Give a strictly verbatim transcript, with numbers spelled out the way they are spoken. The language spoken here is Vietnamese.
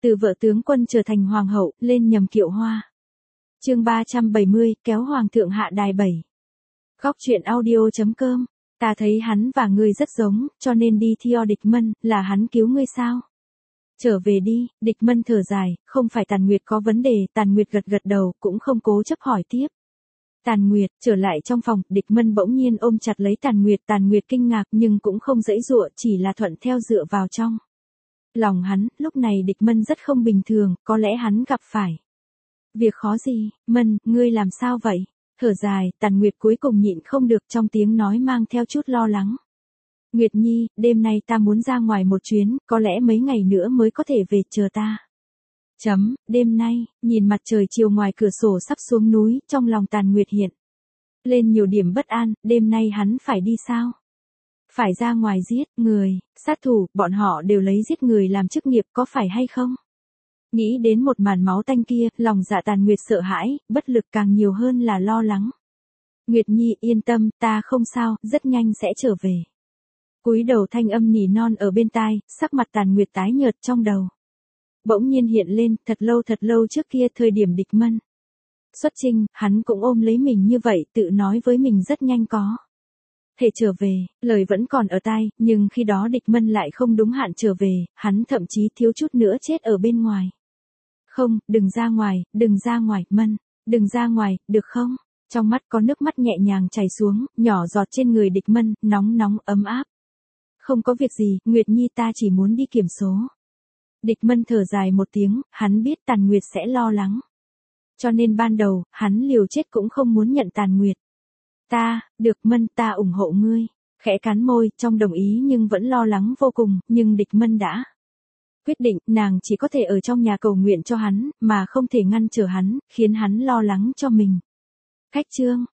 Từ vợ tướng quân trở thành hoàng hậu, lên nhầm kiệu hoa. Chương ba trăm bảy mươi, kéo hoàng thượng hạ đài bảy. Góc truyện audio chấm com. Ta thấy hắn và ngươi rất giống, cho nên đi theo Địch Mân, là hắn cứu ngươi sao? Trở về đi, Địch Mân thở dài, không phải Tàn Nguyệt có vấn đề, Tàn Nguyệt gật gật đầu, cũng không cố chấp hỏi tiếp. Tàn Nguyệt, trở lại trong phòng, Địch Mân bỗng nhiên ôm chặt lấy Tàn Nguyệt, Tàn Nguyệt kinh ngạc nhưng cũng không giãy giụa, chỉ là thuận theo dựa vào trong. Lòng hắn, lúc này Địch Mân rất không bình thường, có lẽ hắn gặp phải việc khó gì. Mân, ngươi làm sao vậy? Thở dài, Tàn Nguyệt cuối cùng nhịn không được, trong tiếng nói mang theo chút lo lắng. Nguyệt Nhi, đêm nay ta muốn ra ngoài một chuyến, có lẽ mấy ngày nữa mới có thể về, chờ ta. Chấm, đêm nay, nhìn mặt trời chiều ngoài cửa sổ sắp xuống núi, trong lòng Tàn Nguyệt hiện lên nhiều điểm bất an, đêm nay hắn phải đi sao? Phải ra ngoài giết người, sát thủ, bọn họ đều lấy giết người làm chức nghiệp, có phải hay không? Nghĩ đến một màn máu tanh kia, lòng dạ Tàn Nguyệt sợ hãi, bất lực càng nhiều hơn là lo lắng. Nguyệt Nhi, yên tâm, ta không sao, rất nhanh sẽ trở về. Cúi đầu thanh âm nỉ non ở bên tai, sắc mặt Tàn Nguyệt tái nhợt trong đầu. Bỗng nhiên hiện lên, thật lâu thật lâu trước kia thời điểm Địch Mân xuất chinh, hắn cũng ôm lấy mình như vậy, tự nói với mình rất nhanh có thể trở về, lời vẫn còn ở tai, nhưng khi đó Địch Mân lại không đúng hạn trở về, hắn thậm chí thiếu chút nữa chết ở bên ngoài. Không, đừng ra ngoài, đừng ra ngoài, Mân, đừng ra ngoài, được không? Trong mắt có nước mắt nhẹ nhàng chảy xuống, nhỏ giọt trên người Địch Mân, nóng nóng ấm áp. Không có việc gì, Nguyệt Nhi, ta chỉ muốn đi kiểm số. Địch Mân thở dài một tiếng, hắn biết Tàn Nguyệt sẽ lo lắng. Cho nên ban đầu, hắn liều chết cũng không muốn nhận Tàn Nguyệt. Ta, được Mân, ta ủng hộ ngươi. Khẽ cắn môi, trong đồng ý nhưng vẫn lo lắng vô cùng, nhưng Địch Mân đã quyết định, nàng chỉ có thể ở trong nhà cầu nguyện cho hắn, mà không thể ngăn trở hắn, khiến hắn lo lắng cho mình. Cách chương,